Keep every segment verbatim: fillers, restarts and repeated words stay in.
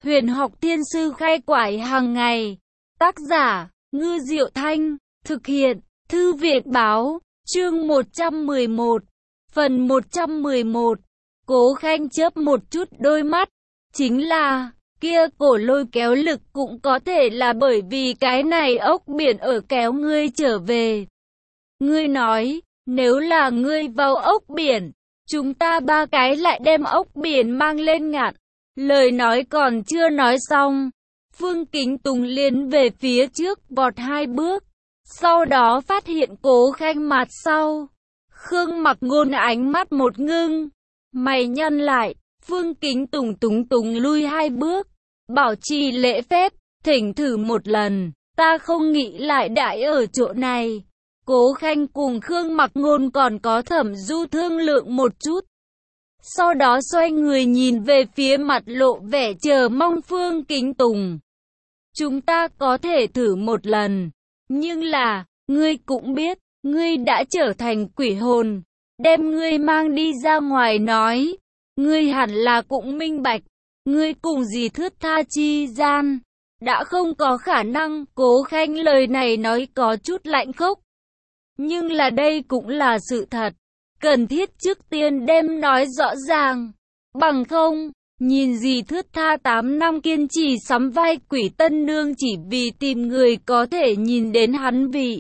Huyền học thiên sư khai quải hàng ngày. Tác giả, Ngư Diệu Thanh. Thực hiện, Thư viện báo. Chương một trăm mười một. Phần một trăm mười một. Cố Khanh chớp một chút đôi mắt. Chính là, kia cổ lôi kéo lực cũng có thể là bởi vì cái này ốc biển ở kéo ngươi trở về. Ngươi nói, nếu là ngươi vào ốc biển, chúng ta ba cái lại đem ốc biển mang lên ngạn. Lời nói còn chưa nói xong, Phương Kính Tùng liền về phía trước vọt hai bước, sau đó phát hiện Cố Khanh mặt sau. Khương Mặc Ngôn ánh mắt một ngưng, mày nhăn lại, Phương Kính Tùng túng túng lui hai bước, bảo trì lễ phép, thỉnh thử một lần, ta không nghĩ lại đại ở chỗ này. Cố Khanh cùng Khương Mặc Ngôn còn có Thẩm Du thương lượng một chút. Sau đó xoay người nhìn về phía mặt lộ vẻ chờ mong Phương Kính Tùng. Chúng ta có thể thử một lần, nhưng là, ngươi cũng biết, ngươi đã trở thành quỷ hồn, đem ngươi mang đi ra ngoài nói, ngươi hẳn là cũng minh bạch, ngươi cùng dì thướt tha chi gian, đã không có khả năng. Cố Khanh lời này nói có chút lạnh khốc, nhưng là đây cũng là sự thật, cần thiết trước tiên đem nói rõ ràng, bằng không, nhìn dì thướt tha tám năm kiên trì sắm vai quỷ tân nương chỉ vì tìm người có thể nhìn đến hắn vị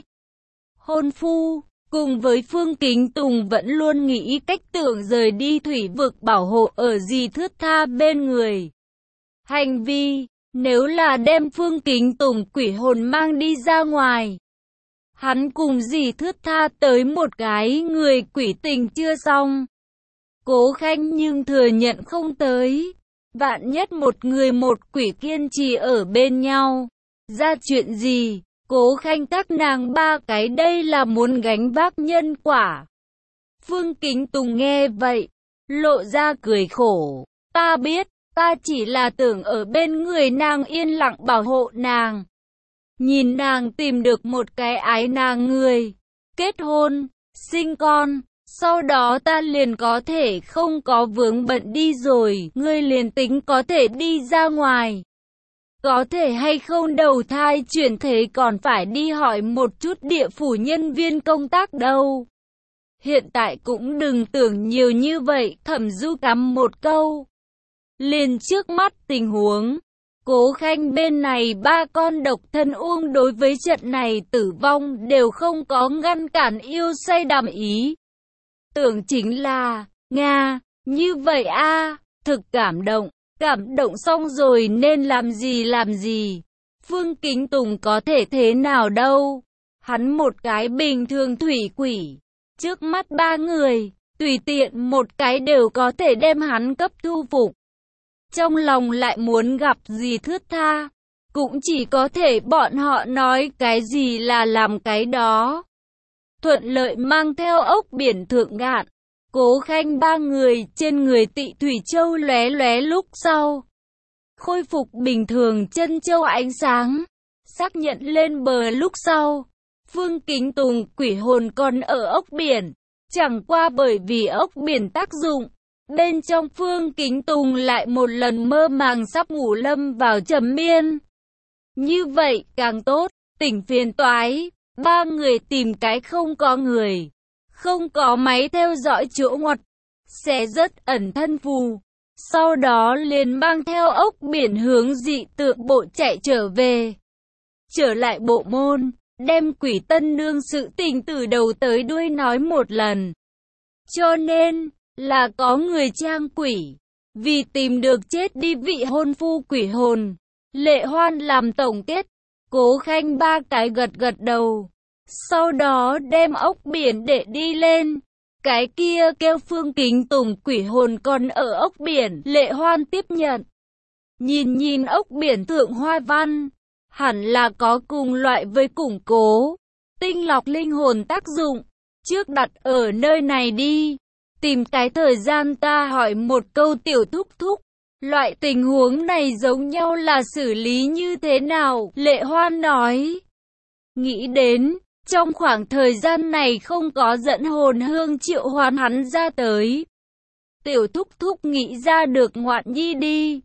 hôn phu, cùng với Phương Kính Tùng vẫn luôn nghĩ cách tưởng rời đi thủy vực bảo hộ ở dì thướt tha bên người. Hành vi, nếu là đem Phương Kính Tùng quỷ hồn mang đi ra ngoài, hắn cùng dì thướt tha tới một cái người quỷ tình chưa xong. Cố Khanh nhưng thừa nhận không tới, vạn nhất một người một quỷ kiên trì ở bên nhau, ra chuyện gì, Cố Khanh các nàng ba cái đây là muốn gánh vác nhân quả. Phương Kính Tùng nghe vậy, lộ ra cười khổ, ta biết, ta chỉ là tưởng ở bên người nàng yên lặng bảo hộ nàng. Nhìn nàng tìm được một cái ái nàng người, kết hôn, sinh con, sau đó ta liền có thể không có vướng bận đi rồi, ngươi liền tính có thể đi ra ngoài. Có thể hay không đầu thai chuyển thế còn phải đi hỏi một chút địa phủ nhân viên công tác đâu. Hiện tại cũng đừng tưởng nhiều như vậy, Thẩm Du cắm một câu. Liền trước mắt tình huống, Cố Khanh bên này ba con độc thân uông đối với trận này tử vong đều không có ngăn cản yêu say đắm ý. Tưởng chính là, Nga, như vậy a, thực cảm động, cảm động xong rồi nên làm gì làm gì. Phương Kính Tùng có thể thế nào đâu, hắn một cái bình thường thủy quỷ, trước mắt ba người, tùy tiện một cái đều có thể đem hắn cấp thu phục. Trong lòng lại muốn gặp dì thướt tha, cũng chỉ có thể bọn họ nói cái gì là làm cái đó. Thuận lợi mang theo ốc biển thượng ngạn, Cố Khanh ba người trên người Tị Thủy Châu lóe lóe lúc sau. Khôi phục bình thường chân châu ánh sáng, xác nhận lên bờ lúc sau. Phương Kính Tùng quỷ hồn còn ở ốc biển, chẳng qua bởi vì ốc biển tác dụng. Bên trong Phương Kính Tùng lại một lần mơ màng sắp ngủ lâm vào trầm miên. Như vậy càng tốt, tỉnh phiền toái, ba người tìm cái không có người, không có máy theo dõi chỗ ngoặt, sẽ rất ẩn thân phù. Sau đó liền mang theo ốc biển hướng dị tượng bộ chạy trở về. Trở lại bộ môn, đem quỷ tân nương sự tình từ đầu tới đuôi nói một lần. Cho nên, là có người trang quỷ, vì tìm được chết đi vị hôn phu quỷ hồn. Lệ Hoan làm tổng kết, Cố Khanh ba cái gật gật đầu, sau đó đem ốc biển để đi lên. Cái kia kêu Phương Kính Tùng quỷ hồn còn ở ốc biển, Lệ Hoan tiếp nhận. Nhìn nhìn ốc biển thượng hoa văn, hẳn là có cùng loại với củng cố, tinh lọc linh hồn tác dụng, trước đặt ở nơi này đi. Tìm cái thời gian ta hỏi một câu tiểu thúc thúc, loại tình huống này giống nhau là xử lý như thế nào? Lệ Hoan nói, nghĩ đến, trong khoảng thời gian này không có dẫn hồn hương triệu hoán hắn ra tới. Tiểu thúc thúc nghĩ ra được ngoạn nhi đi.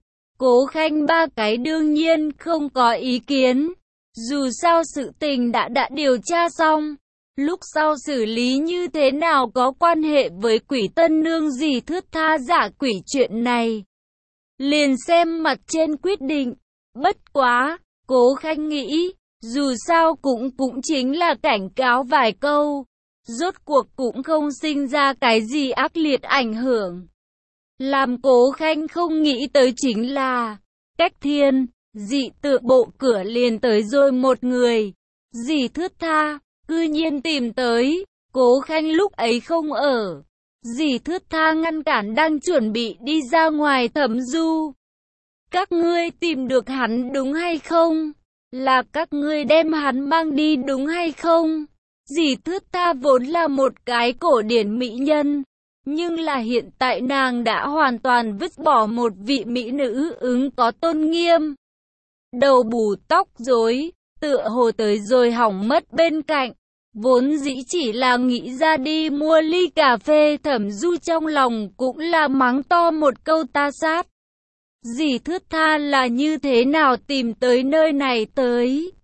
Cố Khanh ba cái đương nhiên không có ý kiến. Dù sao sự tình đã đã điều tra xong. Lúc sau xử lý như thế nào có quan hệ với Quỷ Tân Nương gì thướt tha giả quỷ chuyện này. Liền xem mặt trên quyết định. Bất quá, Cố Khanh nghĩ, dù sao cũng cũng chính là cảnh cáo vài câu. Rốt cuộc cũng không sinh ra cái gì ác liệt ảnh hưởng. Làm Cố Khanh không nghĩ tới chính là, cách thiên, dị tượng bộ cửa liền tới rồi một người. Dì thướt tha, cư nhiên tìm tới, Cố Khanh lúc ấy không ở. Dì thướt tha ngăn cản đang chuẩn bị đi ra ngoài Thẩm Du. Các ngươi tìm được hắn đúng hay không? Là các ngươi đem hắn mang đi đúng hay không? Dì thướt tha vốn là một cái cổ điển mỹ nhân. Nhưng là hiện tại nàng đã hoàn toàn vứt bỏ một vị mỹ nữ ứng có tôn nghiêm. Đầu bù tóc rối, tựa hồ tới rồi hỏng mất bên cạnh. Vốn dĩ chỉ là nghĩ ra đi mua ly cà phê Thẩm Du trong lòng cũng là mắng to một câu ta sát. Dì thướt tha là như thế nào tìm tới nơi này tới?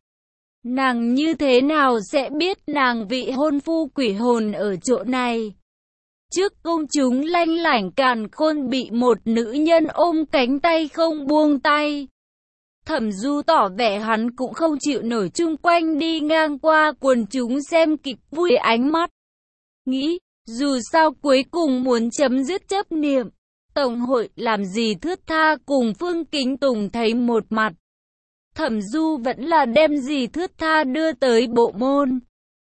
Nàng như thế nào sẽ biết nàng vị hôn phu quỷ hồn ở chỗ này? Trước công chúng lanh lảnh càn khôn bị một nữ nhân ôm cánh tay không buông tay. Thẩm Du tỏ vẻ hắn cũng không chịu nổi chung quanh đi ngang qua quần chúng xem kịch vui ánh mắt. Nghĩ, dù sao cuối cùng muốn chấm dứt chấp niệm. Tổng hội làm gì thướt tha cùng Phương Kính Tùng thấy một mặt. Thẩm Du vẫn là đem gì thướt tha đưa tới bộ môn.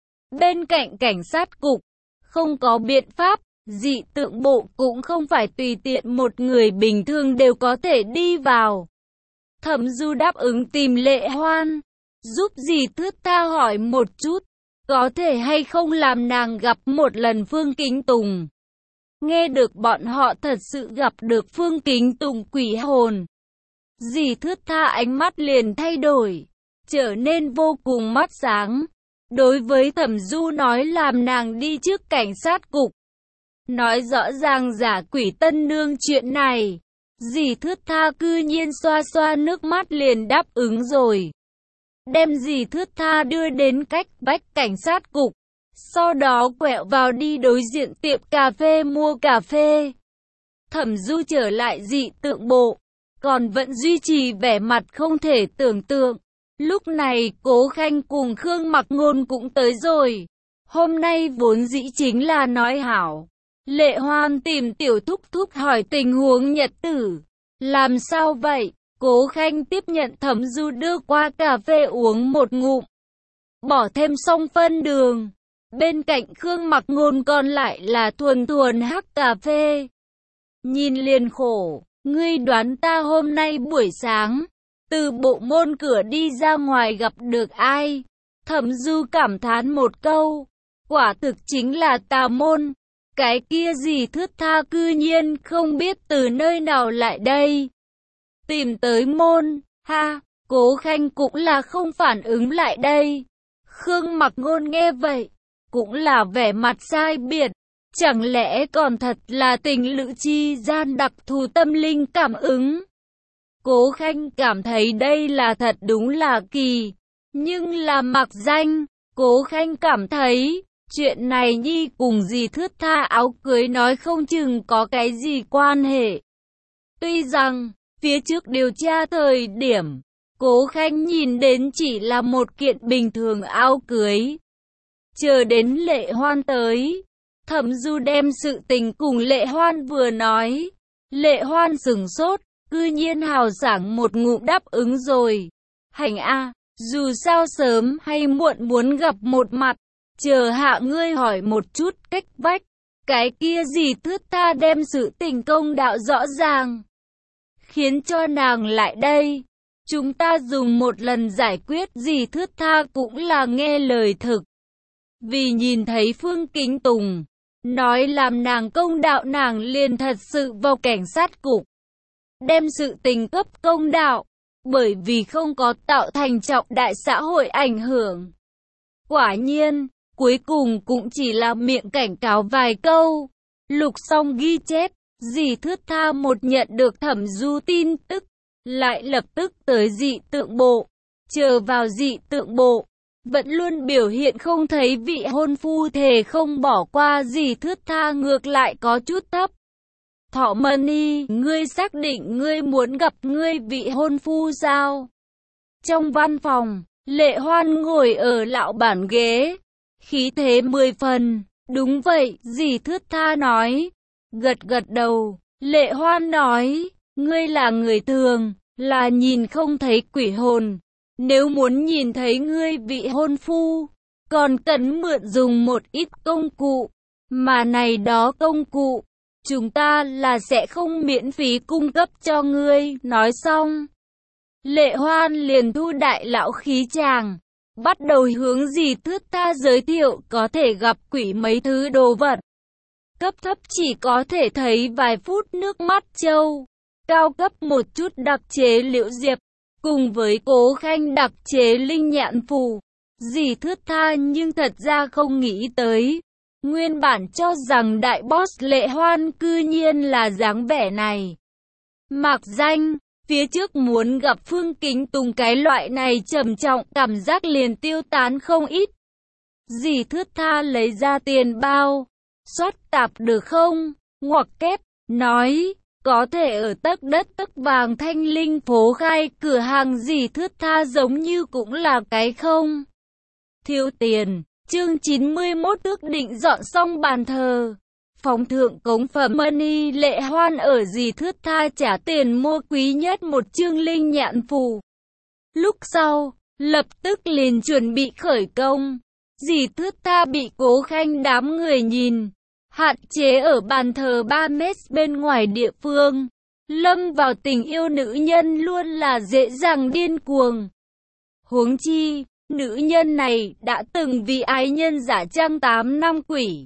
Bên cạnh cảnh sát cục, không có biện pháp, dị tượng bộ cũng không phải tùy tiện một người bình thường đều có thể đi vào. Thẩm Du đáp ứng tìm Lệ Hoan, giúp dì thướt tha hỏi một chút, có thể hay không làm nàng gặp một lần Phương Kính Tùng. Nghe được bọn họ thật sự gặp được Phương Kính Tùng quỷ hồn. Dì thướt tha ánh mắt liền thay đổi, trở nên vô cùng mắt sáng. Đối với Thẩm Du nói làm nàng đi trước cảnh sát cục. Nói rõ ràng giả quỷ tân nương chuyện này. Dì thướt tha cư nhiên xoa xoa nước mắt liền đáp ứng rồi. Đem dì thướt tha đưa đến cách vách cảnh sát cục. Sau đó quẹo vào đi đối diện tiệm cà phê mua cà phê. Thẩm Du trở lại dị tượng bộ, còn vẫn duy trì vẻ mặt không thể tưởng tượng. Lúc này Cố Khanh cùng Khương Mặc Ngôn cũng tới rồi. Hôm nay vốn dĩ chính là nói hảo. Lệ Hoan tìm tiểu thúc thúc hỏi tình huống nhật tử. Làm sao vậy? Cố Khanh tiếp nhận Thẩm Du đưa qua cà phê uống một ngụm. Bỏ thêm xong phân đường. Bên cạnh Khương Mặc Ngôn còn lại là thuần thuần hắc cà phê. Nhìn liền khổ, ngươi đoán ta hôm nay buổi sáng, từ bộ môn cửa đi ra ngoài gặp được ai? Thẩm Du cảm thán một câu, quả thực chính là tà môn. Cái kia gì thướt tha cư nhiên không biết từ nơi nào lại đây. Tìm tới môn, ha, Cố Khanh cũng là không phản ứng lại đây. Khương Mặc Ngôn nghe vậy, cũng là vẻ mặt sai biệt. Chẳng lẽ còn thật là tình lữ chi gian đặc thù tâm linh cảm ứng? Cố Khanh cảm thấy đây là thật đúng là kỳ. Nhưng là mặc danh, Cố Khanh cảm thấy, chuyện này nhi cùng dì thướt tha áo cưới nói không chừng có cái gì quan hệ. Tuy rằng, phía trước điều tra thời điểm, Cố Khanh nhìn đến chỉ là một kiện bình thường áo cưới. Chờ đến Lệ Hoan tới, Thẩm Du đem sự tình cùng Lệ Hoan vừa nói. Lệ Hoan sửng sốt, cư nhiên hào sảng một ngụm đáp ứng rồi. Hành a, dù sao sớm hay muộn muốn gặp một mặt, chờ hạ ngươi hỏi một chút cách vách. Cái kia gì thướt tha đem sự tình công đạo rõ ràng, khiến cho nàng lại đây. Chúng ta dùng một lần giải quyết. Dì thướt tha cũng là nghe lời thực. Vì nhìn thấy Phương Kính Tùng, nói làm nàng công đạo nàng liền thật sự vào cảnh sát cục. Đem sự tình cấp công đạo, bởi vì không có tạo thành trọng đại xã hội ảnh hưởng. Quả nhiên, cuối cùng cũng chỉ là miệng cảnh cáo vài câu. Lục xong ghi chép, dì thướt tha một nhận được Thẩm Du tin tức, lại lập tức tới dị tượng bộ. Chờ vào dị tượng bộ, vẫn luôn biểu hiện không thấy vị hôn phu, thề không bỏ qua Dì Thướt Tha ngược lại có chút thấp. Thọ Mani, ngươi xác định ngươi muốn gặp ngươi vị hôn phu sao? Trong văn phòng, Lệ Hoan ngồi ở lão bản ghế, khí thế mười phần. Đúng vậy, Dì Thướt Tha nói. Gật gật đầu, Lệ Hoan nói, ngươi là người thường, là nhìn không thấy quỷ hồn. Nếu muốn nhìn thấy ngươi vị hôn phu, còn cần mượn dùng một ít công cụ, mà này đó công cụ, chúng ta là sẽ không miễn phí cung cấp cho ngươi. Nói xong, Lệ Hoan liền thu đại lão khí chàng, bắt đầu hướng Dì Thướt Tha giới thiệu có thể gặp quỷ mấy thứ đồ vật. Cấp thấp chỉ có thể thấy vài phút nước mắt trâu, cao cấp một chút đặc chế liễu diệp, cùng với Cố Khanh đặc chế linh nhạn phù. Dì Thướt Tha nhưng thật ra không nghĩ tới, nguyên bản cho rằng đại boss Lệ Hoan cư nhiên là dáng vẻ này. Mạc danh, phía trước muốn gặp Phương Kính Tùng cái loại này trầm trọng, cảm giác liền tiêu tán không ít. Dì Thướt Tha lấy ra tiền bao, xoát tạp được không? Ngoặc kép, nói, có thể ở tấc đất tấc vàng Thanh Linh phố khai cửa hàng. Dì Thướt Tha giống như cũng là cái không thiếu tiền. Chương chín mươi mốt ước định dọn xong bàn thờ, phóng thượng cống phẩm money. Lệ Hoan ở Dì Thướt Tha trả tiền mua quý nhất một chương linh nhạn phù. Lúc sau, lập tức liền chuẩn bị khởi công. Dì Thướt Tha bị Cố Khanh đám người nhìn, hạn chế ở bàn thờ ba mét bên ngoài địa phương. Lâm vào tình yêu nữ nhân luôn là dễ dàng điên cuồng. Huống chi, nữ nhân này đã từng vì ái nhân giả trang tám năm quỷ.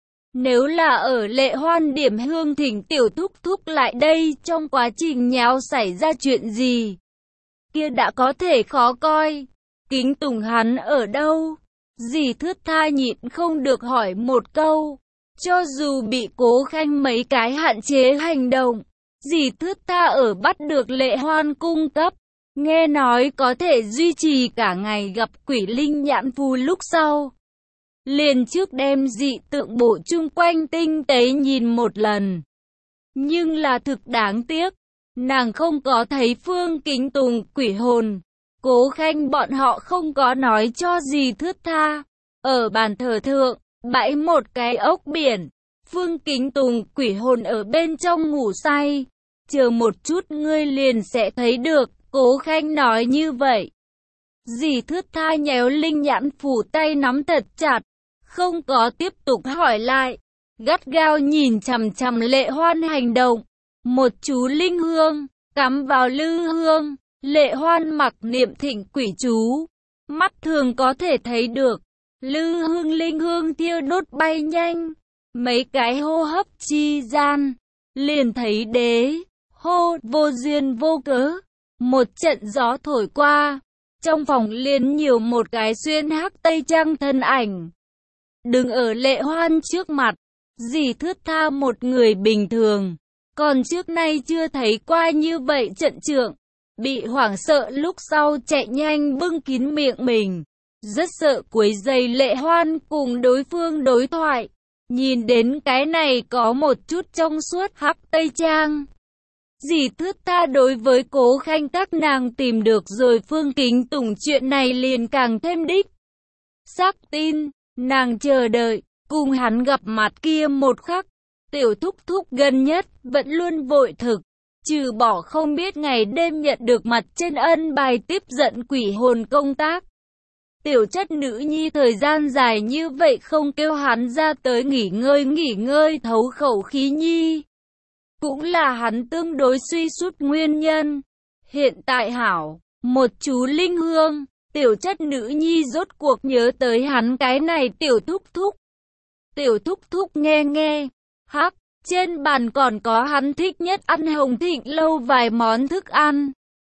Nếu là ở Lệ Hoan điểm hương thỉnh tiểu thúc thúc lại đây trong quá trình nháo xảy ra chuyện gì, kia đã có thể khó coi. Kính Tùng hắn ở đâu? Dì Thướt Tha nhịn không được hỏi một câu. Cho dù bị Cố Khanh mấy cái hạn chế hành động, Dì Thướt Tha ở bắt được Lệ Hoan cung cấp, nghe nói có thể duy trì cả ngày gặp quỷ linh nhãn phù lúc sau, liền trước đem dị tượng bộ chung quanh tinh tế nhìn một lần. Nhưng là thực đáng tiếc, nàng không có thấy Phương Kính Tùng quỷ hồn. Cố Khanh bọn họ không có nói cho Dì Thướt Tha. Ở bàn thờ thượng, bãi một cái ốc biển, Phương Kính Tùng quỷ hồn ở bên trong ngủ say. Chờ một chút ngươi liền sẽ thấy được, Cố Khanh nói như vậy. Dì Thướt Tha nhéo linh nhãn phủ tay nắm thật chặt, không có tiếp tục hỏi lại, gắt gao nhìn chằm chằm Lệ Hoan hành động. Một chú linh hương, cắm vào lư hương, Lệ Hoan mặc niệm thịnh quỷ chú, mắt thường có thể thấy được, lư hương linh hương thiêu đốt bay nhanh, mấy cái hô hấp chi gian, liền thấy đế, hô, vô duyên vô cớ, một trận gió thổi qua, trong phòng liền nhiều một cái xuyên hắc tây trang thân ảnh. Đứng ở Lệ Hoan trước mặt, Dì Thướt Tha một người bình thường, còn trước nay chưa thấy qua như vậy trận trượng, bị hoảng sợ lúc sau chạy nhanh bưng kín miệng mình, rất sợ quấy rầy Lệ Hoan cùng đối phương đối thoại. Nhìn đến cái này có một chút trong suốt hắc tây trang, Dì Thướt Tha đối với Cố Khanh các nàng tìm được rồi Phương Kính Tùng chuyện này liền càng thêm đích xác tin. Nàng chờ đợi, cùng hắn gặp mặt kia một khắc, tiểu thúc thúc gần nhất, vẫn luôn vội thực, trừ bỏ không biết ngày đêm nhận được mặt trên ân bài tiếp giận quỷ hồn công tác. Tiểu chất nữ nhi thời gian dài như vậy không kêu hắn ra tới nghỉ ngơi nghỉ ngơi thấu khẩu khí nhi. Cũng là hắn tương đối suy sút nguyên nhân. Hiện tại hảo, một chú linh hương, tiểu chất nữ nhi rốt cuộc nhớ tới hắn cái này tiểu thúc thúc. Tiểu thúc thúc nghe nghe, hắc, trên bàn còn có hắn thích nhất ăn Hồng Thịnh lâu vài món thức ăn.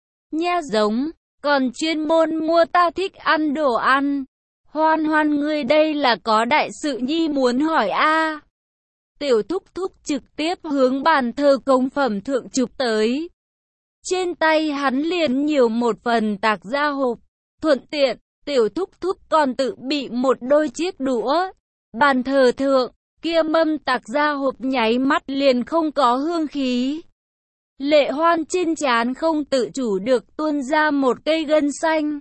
Nha giống, còn chuyên môn mua ta thích ăn đồ ăn. Hoan Hoan ngươi đây là có đại sự nhi muốn hỏi a. Tiểu thúc thúc trực tiếp hướng bàn thờ công phẩm thượng chụp tới. Trên tay hắn liền nhiều một phần tạc gia hộp. Thuận tiện, tiểu thúc thúc còn tự bị một đôi chiếc đũa. Bàn thờ thượng, kia mâm tạc gia hộp nháy mắt liền không có hương khí. Lệ Hoan trên trán không tự chủ được tuôn ra một cây gân xanh.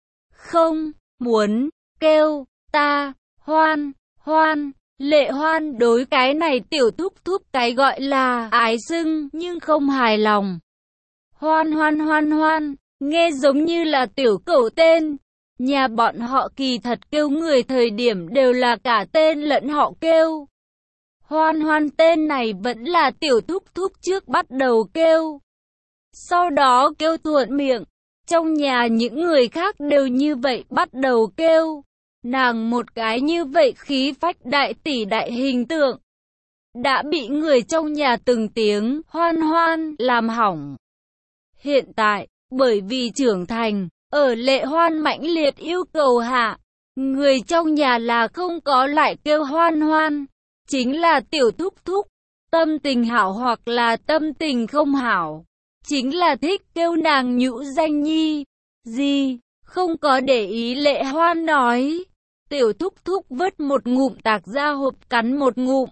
Không, muốn, kêu, ta, Hoan, Hoan. Lệ Hoan đối cái này tiểu thúc thúc cái gọi là ái xưng nhưng không hài lòng. Hoan Hoan Hoan Hoan, nghe giống như là tiểu cẩu tên. Nhà bọn họ kỳ thật kêu người thời điểm đều là cả tên lẫn họ kêu. Hoan Hoan tên này vẫn là tiểu thúc thúc trước bắt đầu kêu. Sau đó kêu thuận miệng. Trong nhà những người khác đều như vậy bắt đầu kêu. Nàng một cái như vậy khí phách đại tỷ đại hình tượng. Đã bị người trong nhà từng tiếng Hoan Hoan làm hỏng. Hiện tại, bởi vì trưởng thành, ở Lệ Hoan mãnh liệt yêu cầu hạ, người trong nhà là không có lại kêu Hoan Hoan. Chính là tiểu thúc thúc, tâm tình hảo hoặc là tâm tình không hảo. Chính là thích kêu nàng nhũ danh nhi. Gì, không có để ý Lệ Hoan nói. Tiểu thúc thúc vớt một ngụm tạc gia hộp cắn một ngụm.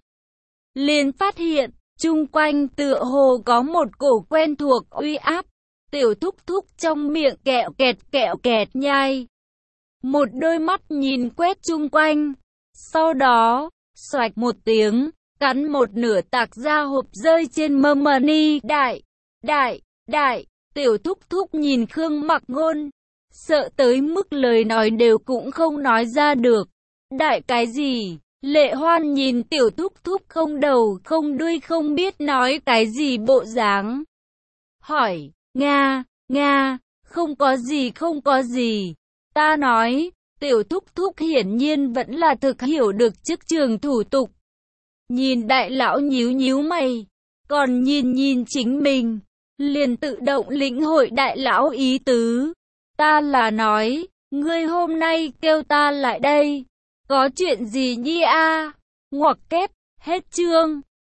Liền phát hiện, chung quanh tựa hồ có một cổ quen thuộc uy áp. Tiểu thúc thúc trong miệng kẹo kẹt kẹo kẹt nhai. Một đôi mắt nhìn quét chung quanh. Sau đó, xoạch một tiếng, cắn một nửa tạc gia hộp rơi trên mâm ni. Đại, đại, đại, tiểu thúc thúc nhìn Khương Mặc Ngôn. Sợ tới mức lời nói đều cũng không nói ra được. Đại cái gì? Lệ Hoan nhìn tiểu thúc thúc không đầu không đuôi không biết nói cái gì bộ dáng. Hỏi, Nga, Nga, không có gì không có gì. Ta nói, tiểu thúc thúc hiển nhiên vẫn là thực hiểu được chức trường thủ tục. Nhìn đại lão nhíu nhíu mày, còn nhìn nhìn chính mình, liền tự động lĩnh hội đại lão ý tứ. Ta là nói, ngươi hôm nay kêu ta lại đây, có chuyện gì nhi a? Ngoặc kép, hết chương.